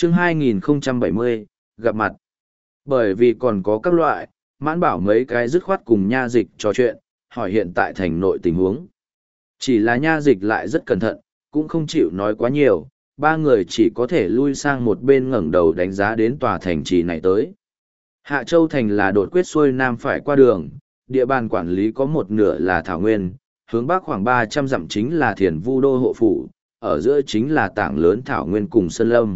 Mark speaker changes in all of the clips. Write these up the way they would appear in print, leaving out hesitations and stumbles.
Speaker 1: Chương 2070, gặp mặt. Bởi vì còn có các loại, Mãn Bảo mấy cái dứt khoát cùng Nha Dịch trò chuyện, hỏi hiện tại thành nội tình huống. Chỉ là Nha Dịch lại rất cẩn thận, cũng không chịu nói quá nhiều, ba người chỉ có thể lui sang một bên ngẩng đầu đánh giá đến tòa thành trì này tới. Hạ Châu Thành là đột quyết xuôi nam phải qua đường, địa bàn quản lý có một nửa là Thảo Nguyên, hướng bắc khoảng 300 dặm chính là Thiền Vu Đô hộ phủ, ở giữa chính là tảng lớn Thảo Nguyên cùng Sơn Lâm.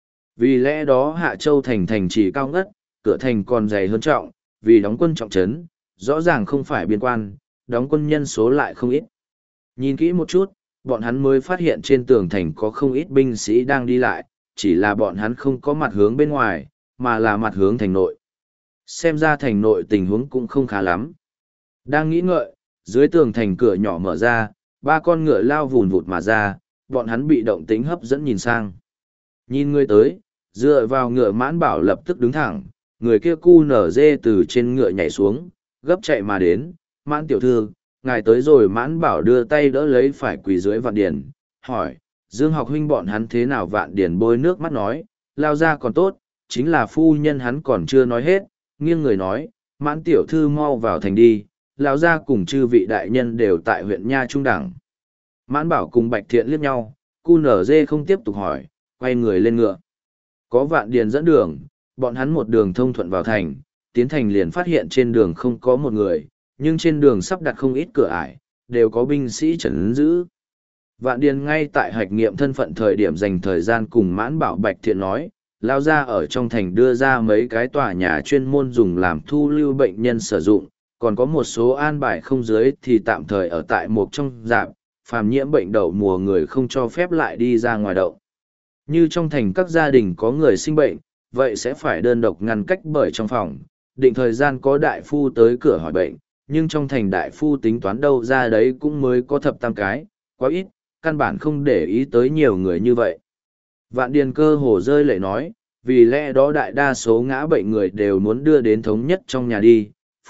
Speaker 1: Vì lẽ đó Hạ Châu Thành thành trì cao ngất, cửa thành còn dày hơn trọng, vì đóng quân trọng trấn, rõ ràng không phải biên quan, đóng quân nhân số lại không ít. Nhìn kỹ một chút, bọn hắn mới phát hiện trên tường thành có không ít binh sĩ đang đi lại, chỉ là bọn hắn không có mặt hướng bên ngoài, mà là mặt hướng thành nội. Xem ra thành nội tình huống cũng không khá lắm. Đang nghĩ ngợi, dưới tường thành cửa nhỏ mở ra, ba con ngựa lao vùn vụt mà ra, bọn hắn bị động tính hấp dẫn nhìn sang. Nhìn người tới, dựa vào ngựa Mãn Bảo lập tức đứng thẳng, người kia cu nở dê từ trên ngựa nhảy xuống, gấp chạy mà đến, Mãn tiểu thư, ngài tới rồi. Mãn Bảo đưa tay đỡ lấy phải quỳ dưới Vạn Điền, hỏi, Dương học huynh bọn hắn thế nào? Vạn Điền bôi nước mắt nói, lao ra còn tốt, chính là phu nhân hắn còn chưa nói hết, nghiêng người nói, Mãn tiểu thư mau vào thành đi, lao ra cùng chư vị đại nhân đều tại huyện Nha Trung Đẳng. Mãn Bảo cùng Bạch Thiện liếc nhau, cu nở dê không tiếp tục hỏi, quay người lên ngựa. Có Vạn Điền dẫn đường, bọn hắn một đường thông thuận vào thành, tiến thành liền phát hiện trên đường không có một người, nhưng trên đường sắp đặt không ít cửa ải, đều có binh sĩ trấn giữ. Vạn Điền ngay tại hạch nghiệm thân phận thời điểm dành thời gian cùng Mãn Bảo Bạch Thiện nói, lao ra ở trong thành đưa ra mấy cái tòa nhà chuyên môn dùng làm thu lưu bệnh nhân sử dụng, còn có một số an bài không dưới thì tạm thời ở tại một trong rạp, phàm nhiễm bệnh đậu mùa người không cho phép lại đi ra ngoài đậu. Như trong thành các gia đình có người sinh bệnh, vậy sẽ phải đơn độc ngăn cách bởi trong phòng, định thời gian có đại phu tới cửa hỏi bệnh, nhưng trong thành đại phu tính toán đâu ra đấy cũng mới có thập tam cái, quá ít, căn bản không để ý tới nhiều người như vậy. Vạn Điền cơ hồ rơi lệ nói, vì lẽ đó đại đa số ngã bệnh người đều muốn đưa đến thống nhất trong nhà đi,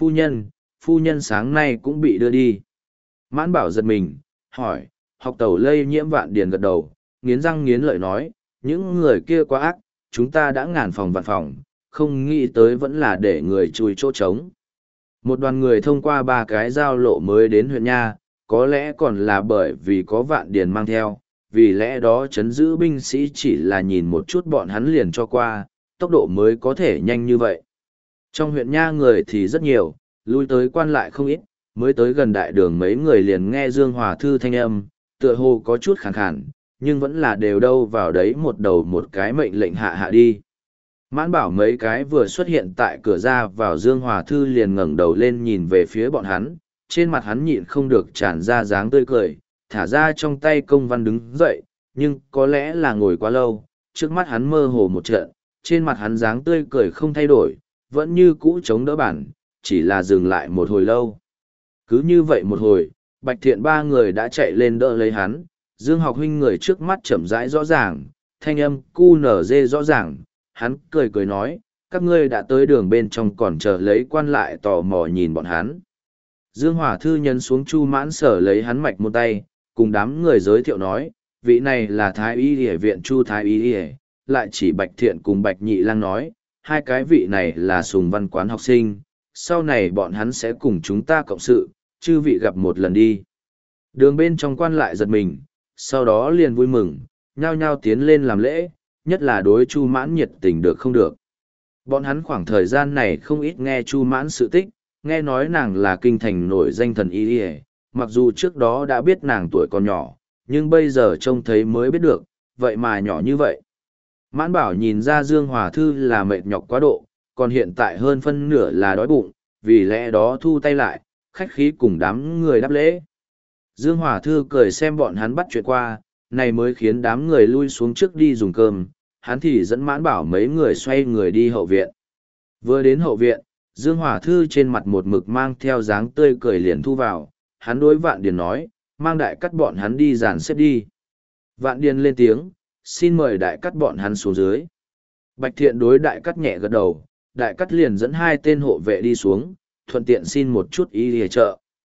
Speaker 1: phu nhân sáng nay cũng bị đưa đi. Mãn Bảo giật mình, hỏi, học tẩu lây nhiễm? Vạn Điền gật đầu, nghiến răng nghiến lợi nói, những người kia quá ác, chúng ta đã ngàn phòng vạn phòng, không nghĩ tới vẫn là để người chui chỗ trống. Một đoàn người thông qua ba cái giao lộ mới đến huyện Nha, có lẽ còn là bởi vì có Vạn Điền mang theo, vì lẽ đó trấn giữ binh sĩ chỉ là nhìn một chút bọn hắn liền cho qua, tốc độ mới có thể nhanh như vậy. Trong huyện Nha người thì rất nhiều, lui tới quan lại không ít, mới tới gần đại đường mấy người liền nghe Dương Hòa Thư thanh âm, tựa hồ có chút khàn khàn, nhưng vẫn là đều đâu vào đấy một đầu một cái mệnh lệnh hạ đi. Mãn Bảo mấy cái vừa xuất hiện tại cửa ra vào Dương Hòa Thư liền ngẩng đầu lên nhìn về phía bọn hắn, trên mặt hắn nhịn không được tràn ra dáng tươi cười, thả ra trong tay công văn đứng dậy, nhưng có lẽ là ngồi quá lâu, trước mắt hắn mơ hồ một trận, trên mặt hắn dáng tươi cười không thay đổi, vẫn như cũ chống đỡ bản, chỉ là dừng lại một hồi lâu. Cứ như vậy một hồi, Bạch Thiện ba người đã chạy lên đỡ lấy hắn, Dương học huynh người trước mắt chậm rãi rõ ràng, thanh âm cu nở dê rõ ràng, hắn cười cười nói, các ngươi đã tới đường bên trong còn chờ lấy quan lại tò mò nhìn bọn hắn. Dương Hòa Thư nhấn xuống Chu Mãn Sở lấy hắn mạch một tay, cùng đám người giới thiệu nói, vị này là Thái Y Y viện Chu Thái Y Y, lại chỉ Bạch Thiện cùng Bạch Nhị Lang nói, hai cái vị này là Sùng Văn Quán học sinh, sau này bọn hắn sẽ cùng chúng ta cộng sự, chư vị gặp một lần đi. Đường bên trong quan lại giật mình, sau đó liền vui mừng, nhao nhao tiến lên làm lễ, nhất là đối Chu Mãn nhiệt tình được không được. Bọn hắn khoảng thời gian này không ít nghe Chu Mãn sự tích, nghe nói nàng là kinh thành nổi danh thần y y, mặc dù trước đó đã biết nàng tuổi còn nhỏ, nhưng bây giờ trông thấy mới biết được, vậy mà nhỏ như vậy. Mãn Bảo nhìn ra Dương Hòa Thư là mệt nhọc quá độ, còn hiện tại hơn phân nửa là đói bụng, vì lẽ đó thu tay lại, khách khí cùng đám người đáp lễ. Dương Hòa Thư cười xem bọn hắn bắt chuyện qua, này mới khiến đám người lui xuống trước đi dùng cơm, hắn thì dẫn Mãn Bảo mấy người xoay người đi hậu viện. Vừa đến hậu viện, Dương Hòa Thư trên mặt một mực mang theo dáng tươi cười liền thu vào, hắn đối Vạn Điền nói, mang đại cắt bọn hắn đi dàn xếp đi. Vạn Điền lên tiếng, xin mời đại cắt bọn hắn xuống dưới. Bạch Thiện đối đại cắt nhẹ gật đầu, đại cắt liền dẫn hai tên hộ vệ đi xuống, thuận tiện xin một chút y lìa trợ.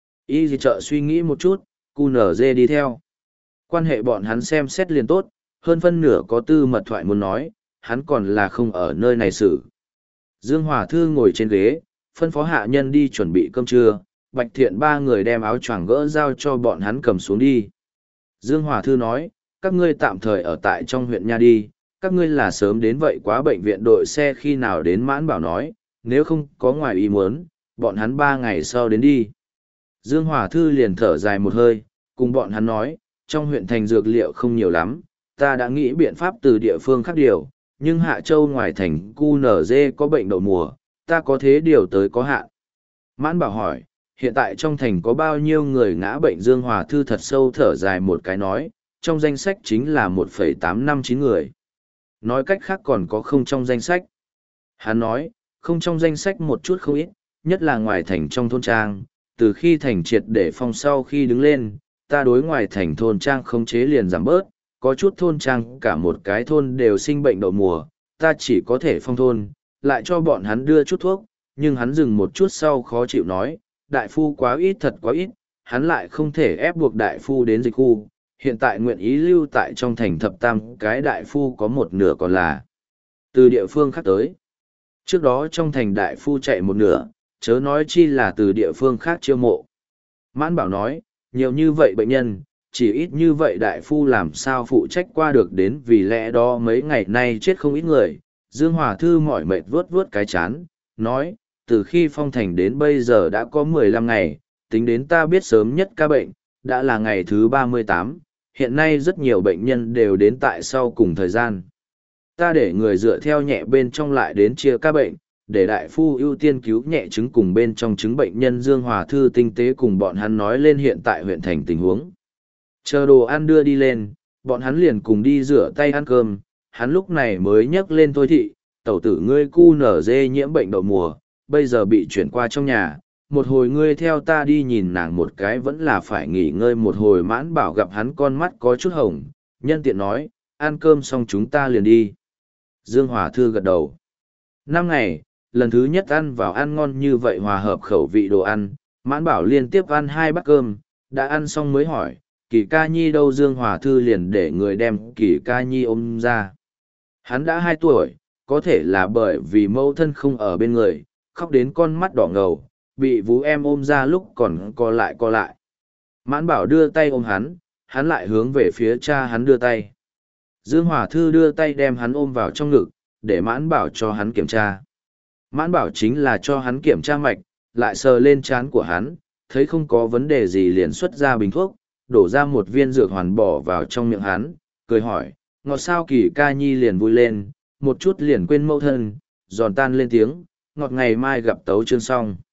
Speaker 1: Y lìa trợ suy nghĩ một chút, cu nở dê đi theo. Quan hệ bọn hắn xem xét liền tốt, hơn phân nửa có tư mật thoại muốn nói, hắn còn là không ở nơi này xử. Dương Hòa Thư ngồi trên ghế, phân phó hạ nhân đi chuẩn bị cơm trưa, Bạch Thiện ba người đem áo choàng gỡ giao cho bọn hắn cầm xuống đi. Dương Hòa Thư nói, các ngươi tạm thời ở tại trong huyện nha đi, các ngươi là sớm đến vậy quá bệnh viện đội xe khi nào đến Mãn Bảo nói, nếu không có ngoài ý muốn, bọn hắn 3 ngày sau đến đi. Dương Hòa Thư liền thở dài một hơi, cùng bọn hắn nói, trong huyện thành dược liệu không nhiều lắm, ta đã nghĩ biện pháp từ địa phương khác điều, nhưng Hạ Châu ngoài thành QNZ có bệnh đậu mùa, ta có thế điều tới có hạn. Mãn Bảo hỏi, hiện tại trong thành có bao nhiêu người ngã bệnh? Dương Hòa Thư thật sâu thở dài một cái nói, trong danh sách chính là 1,859 người. Nói cách khác còn có không trong danh sách. Hắn nói, không trong danh sách một chút không ít, nhất là ngoài thành trong thôn trang, từ khi thành triệt để phong sau khi đứng lên, ta đối ngoài thành thôn trang khống chế liền giảm bớt, có chút thôn trang cả một cái thôn đều sinh bệnh đậu mùa, ta chỉ có thể phong thôn, lại cho bọn hắn đưa chút thuốc, nhưng hắn dừng một chút sau khó chịu nói, đại phu quá ít thật quá ít, hắn lại không thể ép buộc đại phu đến dịch khu, hiện tại nguyện ý lưu tại trong thành thập tam cái đại phu có một nửa còn là từ địa phương khác tới. Trước đó trong thành đại phu chạy một nửa, chớ nói chi là từ địa phương khác chiêu mộ. Mãn Bảo nói, nhiều như vậy bệnh nhân, chỉ ít như vậy đại phu làm sao phụ trách qua được, đến vì lẽ đó mấy ngày nay chết không ít người. Dương Hòa Thư mỏi mệt vuốt vuốt cái chán, nói, từ khi phong thành đến bây giờ đã có 15 ngày, tính đến ta biết sớm nhất ca bệnh, đã là ngày thứ 38, hiện nay rất nhiều bệnh nhân đều đến tại sau cùng thời gian. Ta để người dựa theo nhẹ bên trong lại đến chia ca bệnh, để đại phu ưu tiên cứu nhẹ chứng cùng bên trong chứng bệnh nhân. Dương Hòa Thư tinh tế cùng bọn hắn nói lên hiện tại huyện thành tình huống. Chờ đồ ăn đưa đi lên, bọn hắn liền cùng đi rửa tay ăn cơm, hắn lúc này mới nhắc lên thôi thị, tẩu tử ngươi QNZ nhiễm bệnh đậu mùa, bây giờ bị chuyển qua trong nhà, một hồi ngươi theo ta đi nhìn nàng một cái, vẫn là phải nghỉ ngơi một hồi. Mãn Bảo gặp hắn con mắt có chút hồng, nhân tiện nói, ăn cơm xong chúng ta liền đi. Dương Hòa Thư gật đầu. 5 ngày, lần thứ nhất ăn vào ăn ngon như vậy, hòa hợp khẩu vị đồ ăn, Mãn Bảo liên tiếp ăn 2 bát cơm, đã ăn xong mới hỏi, Kỳ Ca Nhi đâu? Dương Hòa Thư liền để người đem Kỳ Ca Nhi ôm ra. Hắn đã 2 tuổi, có thể là bởi vì mẫu thân không ở bên người, khóc đến con mắt đỏ ngầu, bị vú em ôm ra lúc còn co lại. Mãn Bảo đưa tay ôm hắn lại hướng về phía cha hắn đưa tay. Dương Hòa Thư đưa tay đem hắn ôm vào trong ngực, để Mãn Bảo cho hắn kiểm tra. Mãn Bảo chính là cho hắn kiểm tra mạch, lại sờ lên trán của hắn, thấy không có vấn đề gì liền xuất ra bình thuốc, đổ ra một viên dược hoàn bỏ vào trong miệng hắn, cười hỏi, ngọt sao? Kỳ Ca Nhi liền vui lên, một chút liền quên mẫu thân, giòn tan lên tiếng, ngọt ngày mai gặp tấu chương xong.